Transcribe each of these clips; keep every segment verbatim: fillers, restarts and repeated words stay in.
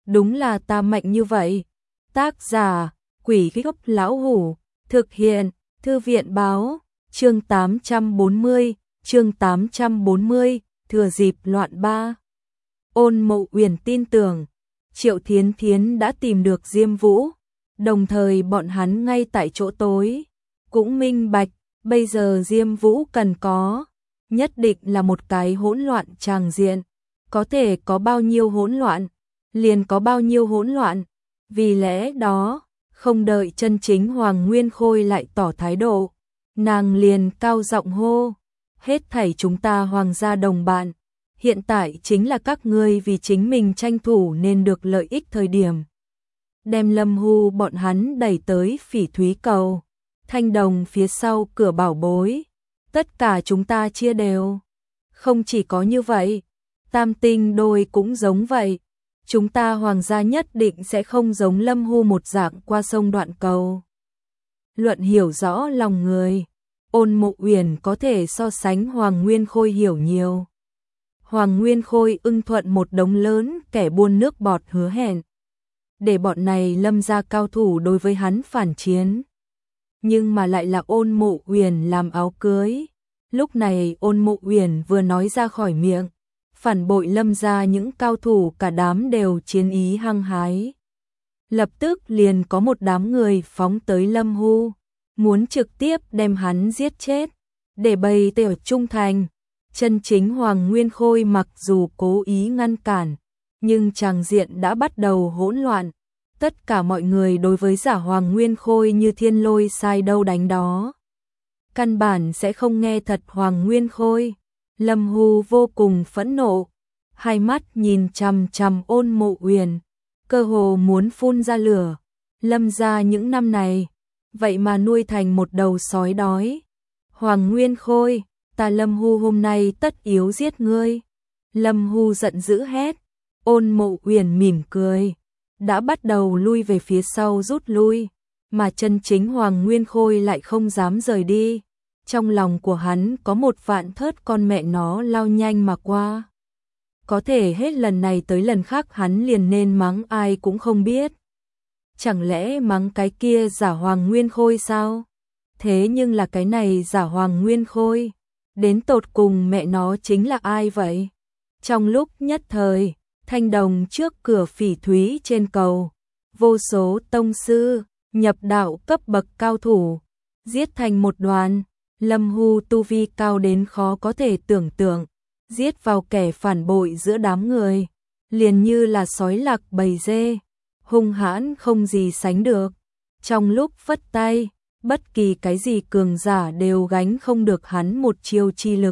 đúng là ta mạnh như vậy. Tác giả, Quỷ Gốc Lão Hủ, thực hiện, Thư viện Báo, chương tám trăm bốn mươi, chương tám trăm bốn mươi, thừa dịp loạn ba. Ôn Mộ Uyển tin tưởng, Triệu Thiến Thiến đã tìm được Diêm Vũ, đồng thời bọn hắn ngay tại chỗ tối, cũng minh bạch, bây giờ Diêm Vũ cần có, nhất định là một cái hỗn loạn tràng diện, có thể có bao nhiêu hỗn loạn, liền có bao nhiêu hỗn loạn, vì lẽ đó, không đợi chân chính Hoàng Nguyên Khôi lại tỏ thái độ, nàng liền cao giọng hô, hết thảy chúng ta Hoàng gia đồng bạn, hiện tại chính là các ngươi vì chính mình tranh thủ nên được lợi ích thời điểm. Đem Lâm Hu bọn hắn đẩy tới Phỉ Thúy Cầu, Thanh Đồng phía sau cửa bảo bối, tất cả chúng ta chia đều. Không chỉ có như vậy, Tam Tinh đôi cũng giống vậy, chúng ta Hoàng gia nhất định sẽ không giống Lâm Hu một dạng qua sông đoạn cầu. Luận hiểu rõ lòng người, Ôn Mộ Uyển có thể so sánh Hoàng Nguyên Khôi hiểu nhiều. Hoàng Nguyên Khôi ưng thuận một đống lớn kẻ buôn nước bọt hứa hẹn, để bọn này Lâm gia cao thủ đối với hắn phản chiến. Nhưng mà lại là Ôn Mộ Uyển làm áo cưới. Lúc này Ôn Mộ Uyển vừa nói ra khỏi miệng, phản bội Lâm gia những cao thủ cả đám đều chiến ý hăng hái. Lập tức liền có một đám người phóng tới Lâm Hu, muốn trực tiếp đem hắn giết chết, để bày tỏ trung thành. Chân chính Hoàng Nguyên Khôi mặc dù cố ý ngăn cản, nhưng tràng diện đã bắt đầu hỗn loạn. Tất cả mọi người đối với giả Hoàng Nguyên Khôi như thiên lôi sai đâu đánh đó. Căn bản sẽ không nghe thật Hoàng Nguyên Khôi. Lâm Hu vô cùng phẫn nộ, hai mắt nhìn chằm chằm Ôn Mộ Uyển, cơ hồ muốn phun ra lửa. Lâm gia những năm này, vậy mà nuôi thành một đầu sói đói. Hoàng Nguyên Khôi, ta Lâm Hu hôm nay tất yếu giết ngươi. Lâm Hu giận dữ hét. Ôn Mộ Uyển mỉm cười, đã bắt đầu lui về phía sau rút lui, mà chân chính Hoàng Nguyên Khôi lại không dám rời đi. Trong lòng của hắn có một vạn thớt con mẹ nó lao nhanh mà qua. Có thể hết lần này tới lần khác hắn liền nên mắng ai cũng không biết. Chẳng lẽ mắng cái kia giả Hoàng Nguyên Khôi sao? Thế nhưng là cái này giả Hoàng Nguyên Khôi, đến tột cùng mẹ nó chính là ai vậy? Trong lúc nhất thời, Thanh Đồng trước cửa Phỉ Thúy trên cầu, vô số tông sư, nhập đạo cấp bậc cao thủ, giết thành một đoàn. Lâm Hu tu vi cao đến khó có thể tưởng tượng, giết vào kẻ phản bội giữa đám người, liền như là sói lạc bầy dê, hung hãn không gì sánh được. Trong lúc phất tay, bất kỳ cái gì cường giả đều gánh không được hắn một chiêu chi lực.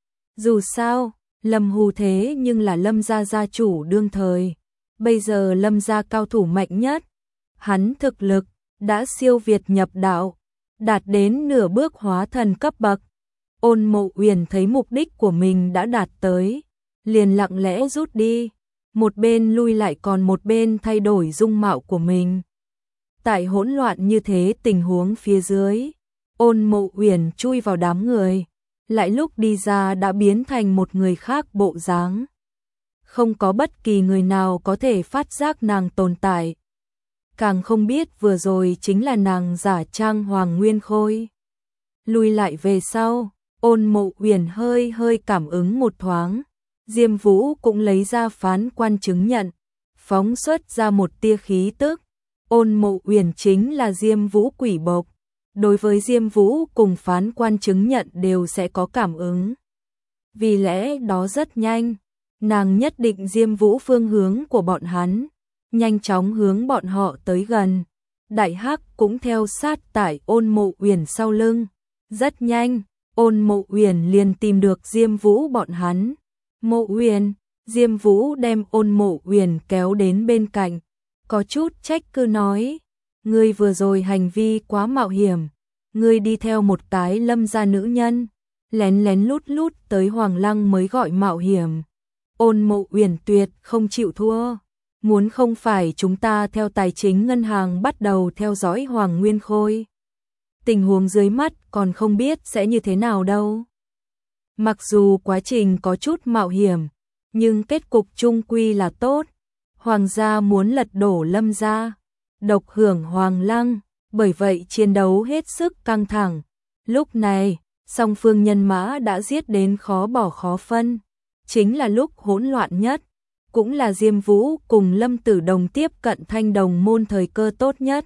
Dù sao, Lâm Hu thế nhưng là Lâm gia gia chủ đương thời, bây giờ Lâm gia cao thủ mạnh nhất, hắn thực lực đã siêu việt nhập đạo, đạt đến nửa bước hóa thần cấp bậc. Ôn Mộ Uyển thấy mục đích của mình đã đạt tới, liền lặng lẽ rút đi, một bên lui lại còn một bên thay đổi dung mạo của mình. Tại hỗn loạn như thế tình huống phía dưới, Ôn Mộ Uyển chui vào đám người, lại lúc đi ra đã biến thành một người khác bộ dáng. Không có bất kỳ người nào có thể phát giác nàng tồn tại. Càng không biết vừa rồi chính là nàng giả trang Hoàng Nguyên Khôi. Lùi lại về sau, Ôn Mộ Uyển hơi hơi cảm ứng một thoáng. Diêm Vũ cũng lấy ra phán quan chứng nhận, phóng xuất ra một tia khí tức. Ôn Mộ Uyển chính là Diêm Vũ quỷ bộc. Đối với Diêm Vũ cùng phán quan chứng nhận đều sẽ có cảm ứng. Vì lẽ đó rất nhanh, nàng nhất định Diêm Vũ phương hướng của bọn hắn, nhanh chóng hướng bọn họ tới gần. Đại Hắc cũng theo sát tại Ôn Mộ Uyển sau lưng. Rất nhanh, Ôn Mộ Uyển liền tìm được Diêm Vũ bọn hắn. Mộ Uyển, Diêm Vũ đem Ôn Mộ Uyển kéo đến bên cạnh, có chút trách cứ nói, ngươi vừa rồi hành vi quá mạo hiểm, ngươi đi theo một cái Lâm gia nữ nhân, lén lén lút lút tới Hoàng Lăng mới gọi mạo hiểm. Ôn Mộ Uyển tuyệt không chịu thua. Muốn không phải chúng ta theo tài chính ngân hàng bắt đầu theo dõi Hoàng Nguyên Khôi, tình huống dưới mắt còn không biết sẽ như thế nào đâu. Mặc dù quá trình có chút mạo hiểm, nhưng kết cục chung quy là tốt. Hoàng gia muốn lật đổ Lâm gia, độc hưởng Hoàng Lăng, bởi vậy chiến đấu hết sức căng thẳng. Lúc này, song phương nhân mã đã giết đến khó bỏ khó phân, chính là lúc hỗn loạn nhất, cũng là Diêm Vũ cùng Lâm Tử Đồng tiếp cận Thanh Đồng môn thời cơ tốt nhất.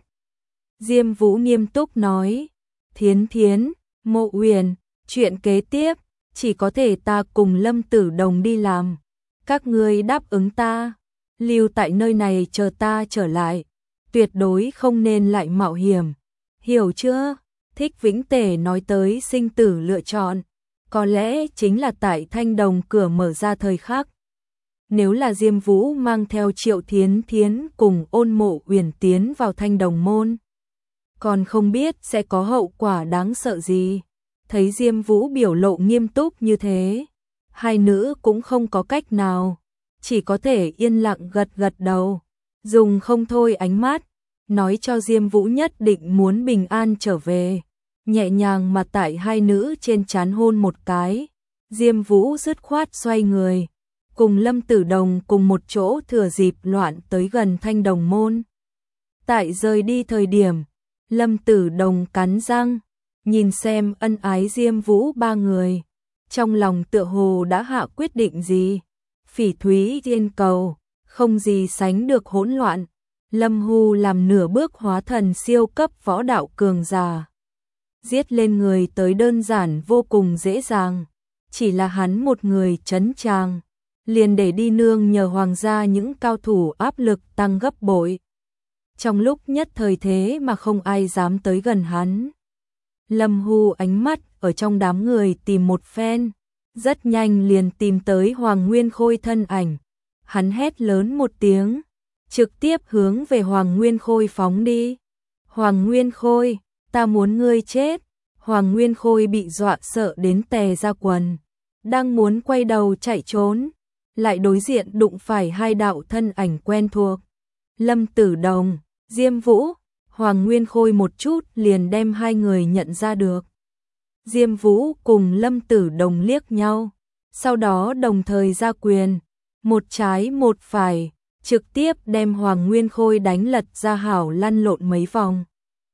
Diêm Vũ nghiêm túc nói, Thiến Thiến, Mộ Uyển, chuyện kế tiếp, chỉ có thể ta cùng Lâm Tử Đồng đi làm. Các ngươi đáp ứng ta, lưu tại nơi này chờ ta trở lại, tuyệt đối không nên lại mạo hiểm. Hiểu chưa? Thích Vĩnh Tể nói tới sinh tử lựa chọn, có lẽ chính là tại Thanh Đồng cửa mở ra thời khắc. Nếu là Diêm Vũ mang theo Triệu Thiến Thiến cùng Ôn Mộ Uyển tiến vào Thanh Đồng môn, còn không biết sẽ có hậu quả đáng sợ gì. Thấy Diêm Vũ biểu lộ nghiêm túc như thế, hai nữ cũng không có cách nào, chỉ có thể yên lặng gật gật đầu, dùng không thôi ánh mắt, nói cho Diêm Vũ nhất định muốn bình an trở về, nhẹ nhàng mà tại hai nữ trên trán hôn một cái. Diêm Vũ dứt khoát xoay người, cùng Lâm Tử Đồng cùng một chỗ thừa dịp loạn tới gần Thanh Đồng môn. Tại rời đi thời điểm, Lâm Tử Đồng cắn răng, nhìn xem ân ái Diêm Vũ ba người, trong lòng tựa hồ đã hạ quyết định gì. Phỉ Thúy Tiên Cầu, không gì sánh được hỗn loạn. Lâm Hu làm nửa bước hóa thần siêu cấp võ đạo cường giả, giết lên người tới đơn giản vô cùng dễ dàng, chỉ là hắn một người trấn tràng, liền để đi nương nhờ hoàng gia những cao thủ áp lực tăng gấp bội. Trong lúc nhất thời thế mà không ai dám tới gần hắn. Lâm Hu ánh mắt ở trong đám người tìm một phen, rất nhanh liền tìm tới Hoàng Nguyên Khôi thân ảnh. Hắn hét lớn một tiếng, trực tiếp hướng về Hoàng Nguyên Khôi phóng đi. Hoàng Nguyên Khôi, ta muốn ngươi chết. Hoàng Nguyên Khôi bị dọa sợ đến tè ra quần, đang muốn quay đầu chạy trốn, lại đối diện đụng phải hai đạo thân ảnh quen thuộc. Lâm Tử Đồng, Diêm Vũ. Hoàng Nguyên Khôi một chút liền đem hai người nhận ra được. Diêm Vũ cùng Lâm Tử Đồng liếc nhau, sau đó đồng thời ra quyền, một trái một phải, trực tiếp đem Hoàng Nguyên Khôi đánh lật ra hảo lăn lộn mấy vòng.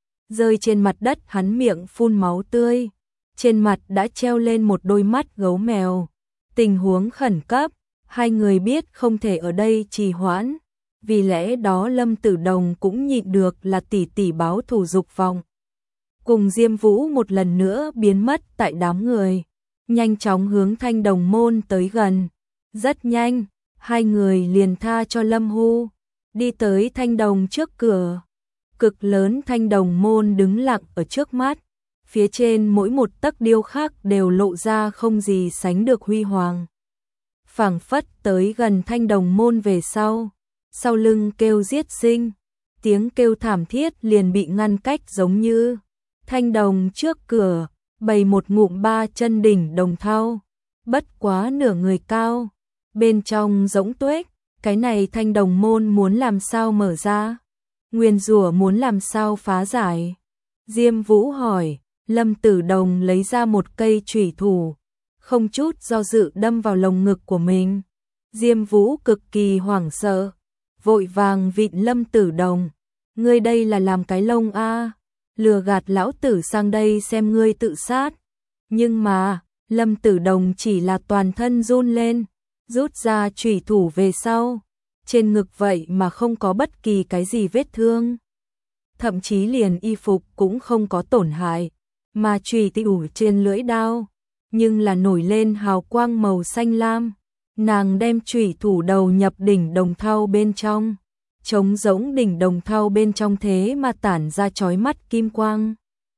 Rơi trên mặt đất hắn miệng phun máu tươi, trên mặt đã treo lên một đôi mắt gấu mèo. Tình huống khẩn cấp, hai người biết không thể ở đây trì hoãn, vì lẽ đó Lâm Tử Đồng cũng nhịn được là tỷ tỷ báo thù dục vọng. Cùng Diêm Vũ một lần nữa biến mất tại đám người, nhanh chóng hướng Thanh Đồng môn tới gần. Rất nhanh, hai người liền tha cho Lâm Hu, đi tới Thanh Đồng trước cửa. Cực lớn Thanh Đồng môn đứng lặng ở trước mắt, phía trên mỗi một tấc điêu khắc đều lộ ra không gì sánh được huy hoàng. Phảng phất tới gần Thanh Đồng môn về sau, sau lưng kêu giết sinh, tiếng kêu thảm thiết liền bị ngăn cách giống như. Thanh Đồng trước cửa, bày một ngụm ba chân đỉnh đồng thau, bất quá nửa người cao, bên trong rỗng tuếch, cái này Thanh Đồng môn muốn làm sao mở ra? Nguyên rủa muốn làm sao phá giải? Diêm Vũ hỏi. Lâm Tử Đồng lấy ra một cây chủy thủ, không chút do dự đâm vào lồng ngực của mình. Diêm Vũ cực kỳ hoảng sợ, vội vàng vịn Lâm Tử Đồng, ngươi đây là làm cái lông a, lừa gạt lão tử sang đây xem ngươi tự sát. Nhưng mà, Lâm Tử Đồng chỉ là toàn thân run lên, rút ra chủy thủ về sau, trên ngực vậy mà không có bất kỳ cái gì vết thương, thậm chí liền y phục cũng không có tổn hại, mà chủy thủ trên lưỡi đao, nhưng là nổi lên hào quang màu xanh lam. Nàng đem chủy thủ đầu nhập đỉnh đồng thau bên trong, trống rỗng đỉnh đồng thau bên trong thế mà tản ra chói mắt kim quang.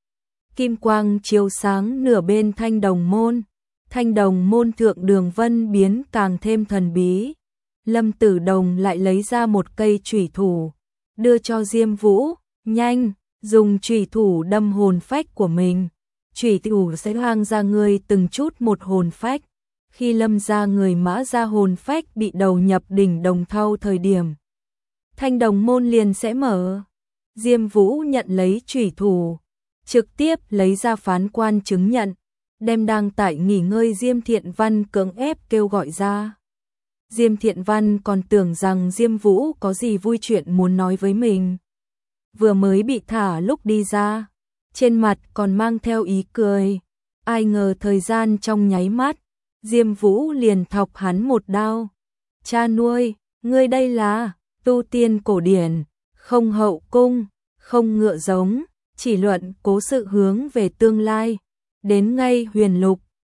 Kim quang chiếu sáng nửa bên Thanh Đồng môn, Thanh Đồng môn thượng đường vân biến càng thêm thần bí. Lâm Tử Đồng lại lấy ra một cây chủy thủ, đưa cho Diêm Vũ, nhanh, dùng chủy thủ đâm hồn phách của mình. Chủy thủ sẽ hoang ra ngươi từng chút một hồn phách. Khi Lâm ra người mã ra hồn phách bị đầu nhập đỉnh đồng thau thời điểm, Thanh Đồng môn liền sẽ mở. Diêm Vũ nhận lấy chủy thủ, trực tiếp lấy ra phán quan chứng nhận, đem đang tại nghỉ ngơi Diêm Thiện Văn cưỡng ép kêu gọi ra. Diêm Thiện Văn còn tưởng rằng Diêm Vũ có gì vui chuyện muốn nói với mình. Vừa mới bị thả lúc đi ra, trên mặt còn mang theo ý cười. Ai ngờ thời gian trong nháy mắt, Diêm Vũ liền thọc hắn một đao. Cha nuôi, ngươi đây là tu tiên cổ điển, không hậu cung, không ngựa giống, chỉ luận cố sự hướng về tương lai. Đến ngay huyền lục,